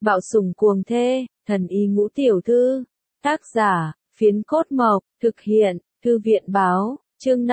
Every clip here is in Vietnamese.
Bạo sủng cuồng thê, thần y ngũ tiểu thư. Tác giả, Phiến Cốt Mộc, thực hiện, Thư viện báo, chương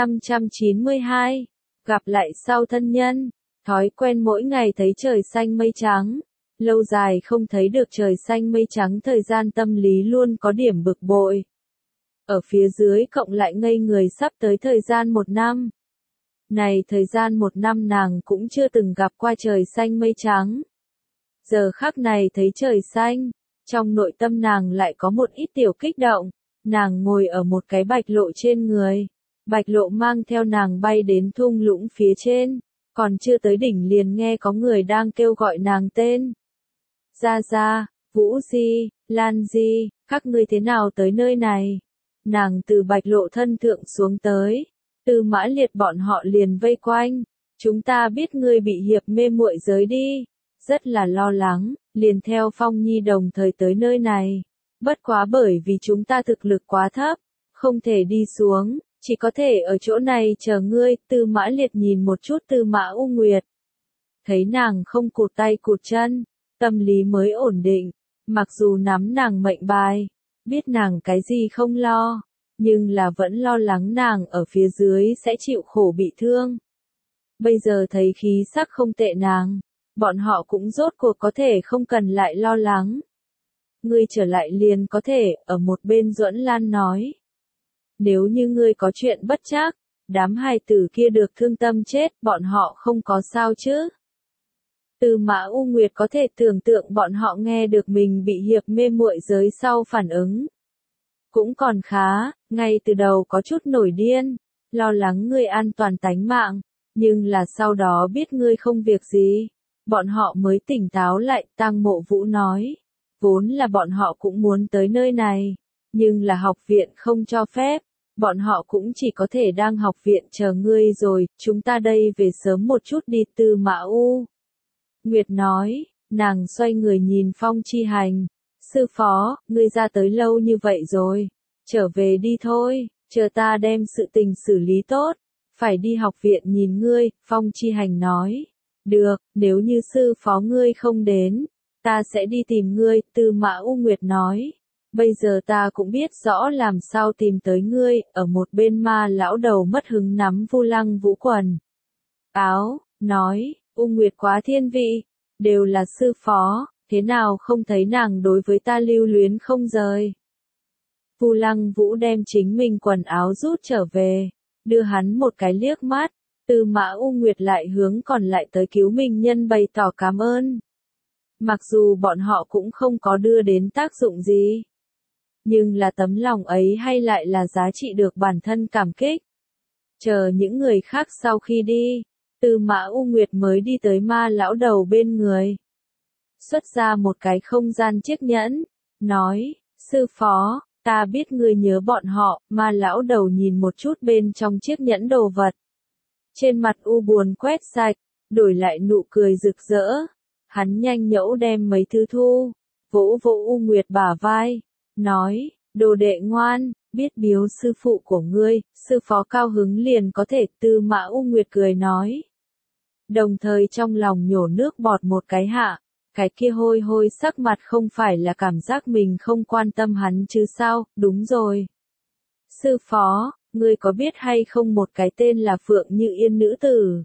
592. Gặp lại sau thân nhân, thói quen mỗi ngày thấy trời xanh mây trắng. Lâu dài không thấy được trời xanh mây trắng, thời gian tâm lý luôn có điểm bực bội. Ở phía dưới cộng lại ngây người sắp tới thời gian 1 năm. Này thời gian 1 năm nàng cũng chưa từng gặp qua trời xanh mây trắng. Giờ khắc này thấy trời xanh, trong nội tâm nàng lại có một ít tiểu kích động. Nàng ngồi ở một cái bạch lộ trên người. Bạch lộ mang theo nàng bay đến thung lũng phía trên. Còn chưa tới đỉnh liền nghe có người đang kêu gọi nàng tên. Gia Gia, Vũ Di, Lan Di, các ngươi thế nào tới nơi này? Nàng từ bạch lộ thân thượng xuống tới. Tư Mã Liệt bọn họ liền vây quanh. Chúng ta biết ngươi bị hiệp mê muội giới đi. Rất là lo lắng, liền theo Phong Nhi đồng thời tới nơi này. Bất quá bởi vì chúng ta thực lực quá thấp, không thể đi xuống, chỉ có thể ở chỗ này chờ ngươi. Tư Mã Liệt nhìn một chút Tư Mã U Nguyệt. Thấy nàng không cụt tay cụt chân, tâm lý mới ổn định, mặc dù nắm nàng mệnh bài, biết nàng cái gì không lo, nhưng là vẫn lo lắng nàng ở phía dưới sẽ chịu khổ bị thương. Bây giờ thấy khí sắc không tệ nàng, bọn họ cũng rốt cuộc có thể không cần lại lo lắng. Ngươi trở lại liền có thể, ở một bên Duẫn Lan nói. Nếu như ngươi có chuyện bất trắc, đám hài tử kia được thương tâm chết, bọn họ không có sao chứ. Tư Mã U Nguyệt có thể tưởng tượng bọn họ nghe được mình bị hiệp mê muội giới sau phản ứng. Cũng còn khá, ngay từ đầu có chút nổi điên, lo lắng ngươi an toàn tánh mạng, nhưng là sau đó biết ngươi không việc gì, bọn họ mới tỉnh táo lại. Tang Mộ Vũ nói, vốn là bọn họ cũng muốn tới nơi này, nhưng là học viện không cho phép, bọn họ cũng chỉ có thể đang học viện chờ ngươi rồi, chúng ta đây về sớm một chút đi. Tư Mã U Nguyệt nói, nàng xoay người nhìn Phong Chi Hành. Sư phó, ngươi ra tới lâu như vậy rồi, trở về đi thôi, chờ ta đem sự tình xử lý tốt, phải đi học viện nhìn ngươi. Phong Chi Hành nói, được, nếu như sư phó ngươi không đến, ta sẽ đi tìm ngươi. Tư Mã U Nguyệt nói, bây giờ ta cũng biết rõ làm sao tìm tới ngươi. Ở một bên Ma lão đầu mất hứng nắm Vu Lăng Vũ quần áo, nói, U Nguyệt quá thiên vị, đều là sư phó, thế nào không thấy nàng đối với ta lưu luyến không rời. Vu Lăng Vũ đem chính mình quần áo rút trở về, đưa hắn một cái liếc mắt. Tư Mã U Nguyệt lại hướng còn lại tới cứu mình nhân bày tỏ cảm ơn. Mặc dù bọn họ cũng không có đưa đến tác dụng gì, nhưng là tấm lòng ấy hay lại là giá trị được bản thân cảm kích. Chờ những người khác sau khi đi, Tư Mã U Nguyệt mới đi tới Ma lão đầu bên người. Xuất ra một cái không gian chiếc nhẫn, nói, sư phó, ta biết ngươi nhớ bọn họ. Ma lão đầu nhìn một chút bên trong chiếc nhẫn đồ vật. Trên mặt u buồn quét sạch, đổi lại nụ cười rực rỡ. Hắn nhanh nhẩu đem mấy thứ thu, vỗ vỗ U Nguyệt bả vai, nói, đồ đệ ngoan, biết biếu sư phụ của ngươi, sư phó cao hứng liền có thể. Tư Mã U Nguyệt cười nói. Đồng thời trong lòng nhổ nước bọt một cái hạ, cái kia hôi hôi sắc mặt không phải là cảm giác mình không quan tâm hắn chứ sao. Đúng rồi. Sư phó, ngươi có biết hay không một cái tên là Phượng Như Yên nữ tử?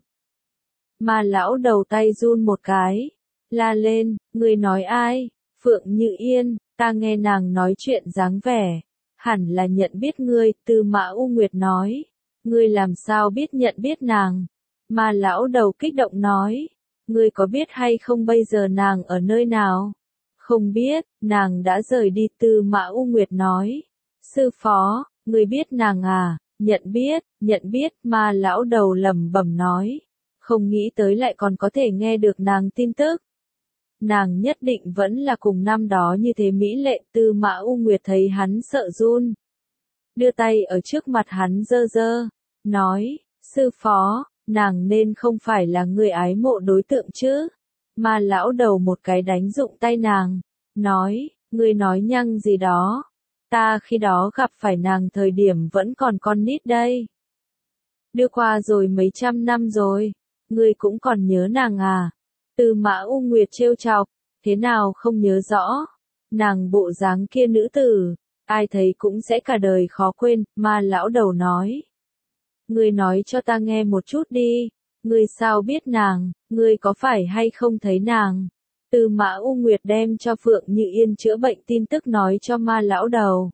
Ma lão đầu tay run một cái, la lên, ngươi nói ai? Phượng Như Yên, ta nghe nàng nói chuyện dáng vẻ, hẳn là nhận biết ngươi. Tư Mã U Nguyệt nói, ngươi làm sao biết nhận biết nàng? Ma lão đầu kích động nói, ngươi có biết hay không bây giờ nàng ở nơi nào? Không biết, nàng đã rời đi. Tư Mã U Nguyệt nói, sư phó, ngươi biết nàng à? Nhận biết. Ma lão đầu lẩm bẩm nói, không nghĩ tới lại còn có thể nghe được nàng tin tức. Nàng nhất định vẫn là cùng năm đó như thế mỹ lệ. Tư Mã U Nguyệt thấy hắn sợ run, đưa tay ở trước mặt hắn giơ giơ, nói, sư phó, nàng nên không phải là người ái mộ đối tượng chứ? Ma lão đầu một cái đánh dụng tay nàng, nói, ngươi nói nhăng gì đó, ta khi đó gặp phải nàng thời điểm vẫn còn con nít đây. Đưa qua rồi mấy trăm năm rồi, ngươi cũng còn nhớ nàng à? Tư Mã U Nguyệt trêu chọc, thế nào không nhớ rõ. Nàng bộ dáng kia nữ tử, ai thấy cũng sẽ cả đời khó quên, Ma lão đầu nói. Ngươi nói cho ta nghe một chút đi, ngươi sao biết nàng, ngươi có phải hay không thấy nàng? Tư Mã U Nguyệt đem cho Phượng Như Yên chữa bệnh tin tức nói cho Ma lão đầu.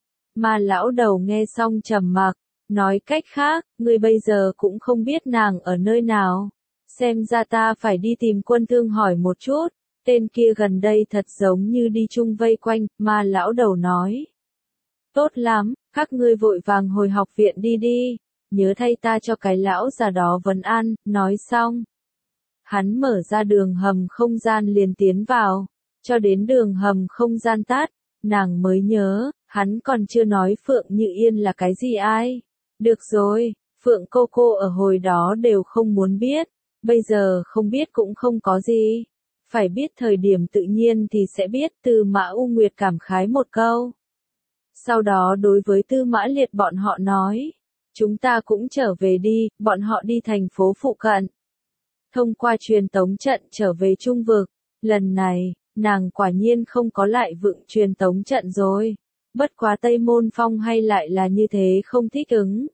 Ma lão đầu nghe xong trầm mặc, nói cách khác, ngươi bây giờ cũng không biết nàng ở nơi nào. Xem ra ta phải đi tìm Quân Thương hỏi một chút, tên kia gần đây thật giống như đi chung vây quanh, Ma lão đầu nói. Tốt lắm, các ngươi vội vàng hồi học viện đi đi, nhớ thay ta cho cái lão già đó vấn an, nói xong. Hắn mở ra đường hầm không gian liền tiến vào, cho đến đường hầm không gian tắt, nàng mới nhớ, hắn còn chưa nói Phượng Như Yên là cái gì ai. Được rồi, Phượng cô ở hồi đó đều không muốn biết, bây giờ không biết cũng không có gì. Phải biết thời điểm tự nhiên thì sẽ biết. Tư Mã U Nguyệt cảm khái một câu. Sau đó đối với Tư Mã Liệt bọn họ nói, chúng ta cũng trở về đi, bọn họ đi thành phố phụ cận. Thông qua truyền tống trận trở về Trung vực, lần này, nàng quả nhiên không có lại vựng truyền tống trận rồi. Bất quá Tây Môn Phong hay lại là như thế không thích ứng.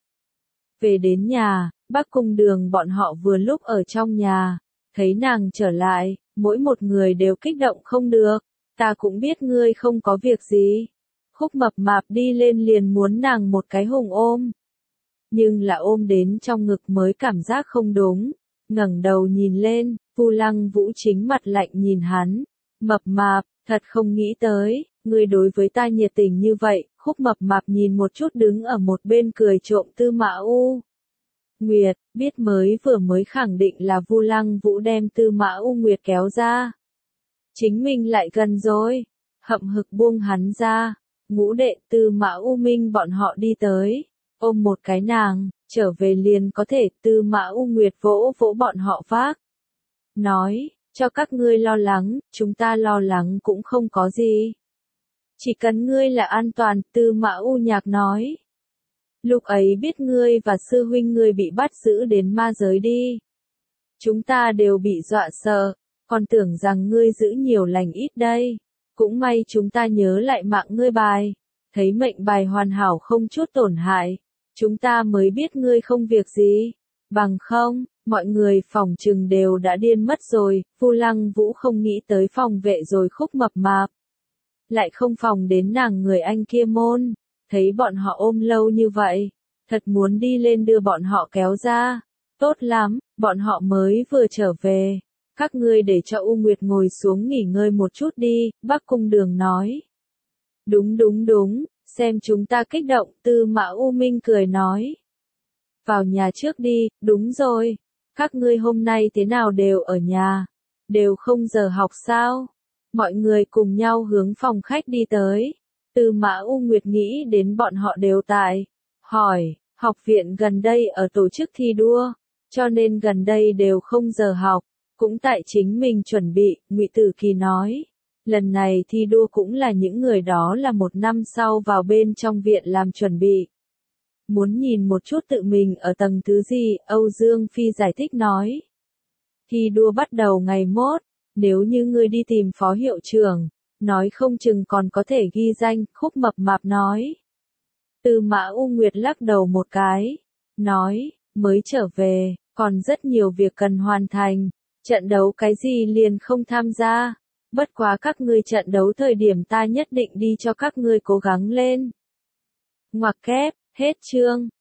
Về đến nhà, Bắc Cung Đường bọn họ vừa lúc ở trong nhà, thấy nàng trở lại, mỗi một người đều kích động không được. Ta cũng biết ngươi không có việc gì. Khúc Mập Mạp đi lên liền muốn nàng một cái hùng ôm. Nhưng là ôm đến trong ngực mới cảm giác không đúng. Ngẩng đầu nhìn lên, Vu Lăng Vũ chính mặt lạnh nhìn hắn. Mập Mạp, thật không nghĩ tới, ngươi đối với ta nhiệt tình như vậy. Khúc Mập Mạp nhìn một chút đứng ở một bên cười trộm Tư Mã U Nguyệt, biết vừa mới khẳng định là Vu Lăng Vũ đem Tư Mã U Nguyệt kéo ra. Chính mình lại gần rồi, hậm hực buông hắn ra. Ngũ đệ Tư Mã U Minh bọn họ đi tới, ôm một cái nàng, trở về liền có thể. Tư Mã U Nguyệt vỗ vỗ bọn họ vác. Nói, cho các ngươi lo lắng, chúng ta lo lắng cũng không có gì. Chỉ cần ngươi là an toàn, Tư Mã U Nhạc nói. Lúc ấy biết ngươi và sư huynh ngươi bị bắt giữ đến ma giới đi. Chúng ta đều bị dọa sợ, còn tưởng rằng ngươi giữ nhiều lành ít đây. Cũng may chúng ta nhớ lại mạng ngươi bài, thấy mệnh bài hoàn hảo không chút tổn hại. Chúng ta mới biết ngươi không việc gì. Bằng không, mọi người phòng trừng đều đã điên mất rồi. Vu Lăng Vũ không nghĩ tới phòng vệ rồi. Khúc Mập Mạp lại không phòng đến nàng người anh kia môn. Thấy bọn họ ôm lâu như vậy, thật muốn đi lên đưa bọn họ kéo ra. Tốt lắm, bọn họ mới vừa trở về. Các ngươi để cho U Nguyệt ngồi xuống nghỉ ngơi một chút đi, Bắc Cung Đường nói. Đúng, xem chúng ta kích động. Tư Mã U Minh cười nói. Vào nhà trước đi, đúng rồi. Các ngươi hôm nay thế nào đều ở nhà? Đều không giờ học sao? Mọi người cùng nhau hướng phòng khách đi tới. Tư Mã U Nguyệt nghĩ đến bọn họ đều tại. Hỏi, học viện gần đây ở tổ chức thi đua, cho nên gần đây đều không giờ học. Cũng tại chính mình chuẩn bị, Ngụy Tử Kỳ nói. Lần này thi đua cũng là những người đó là một năm sau vào bên trong viện làm chuẩn bị. Muốn nhìn một chút tự mình ở tầng thứ gì, Âu Dương Phi giải thích nói. Thi đua bắt đầu ngày mốt, nếu như ngươi đi tìm phó hiệu trưởng, nói không chừng còn có thể ghi danh. Khúc Mập Mạp nói. Tư Mã U Nguyệt lắc đầu một cái, nói, mới trở về, còn rất nhiều việc cần hoàn thành. Trận đấu cái gì liền không tham gia. Bất quá các ngươi trận đấu thời điểm ta nhất định đi cho các ngươi cố gắng lên. Ngoặc kép, hết chương.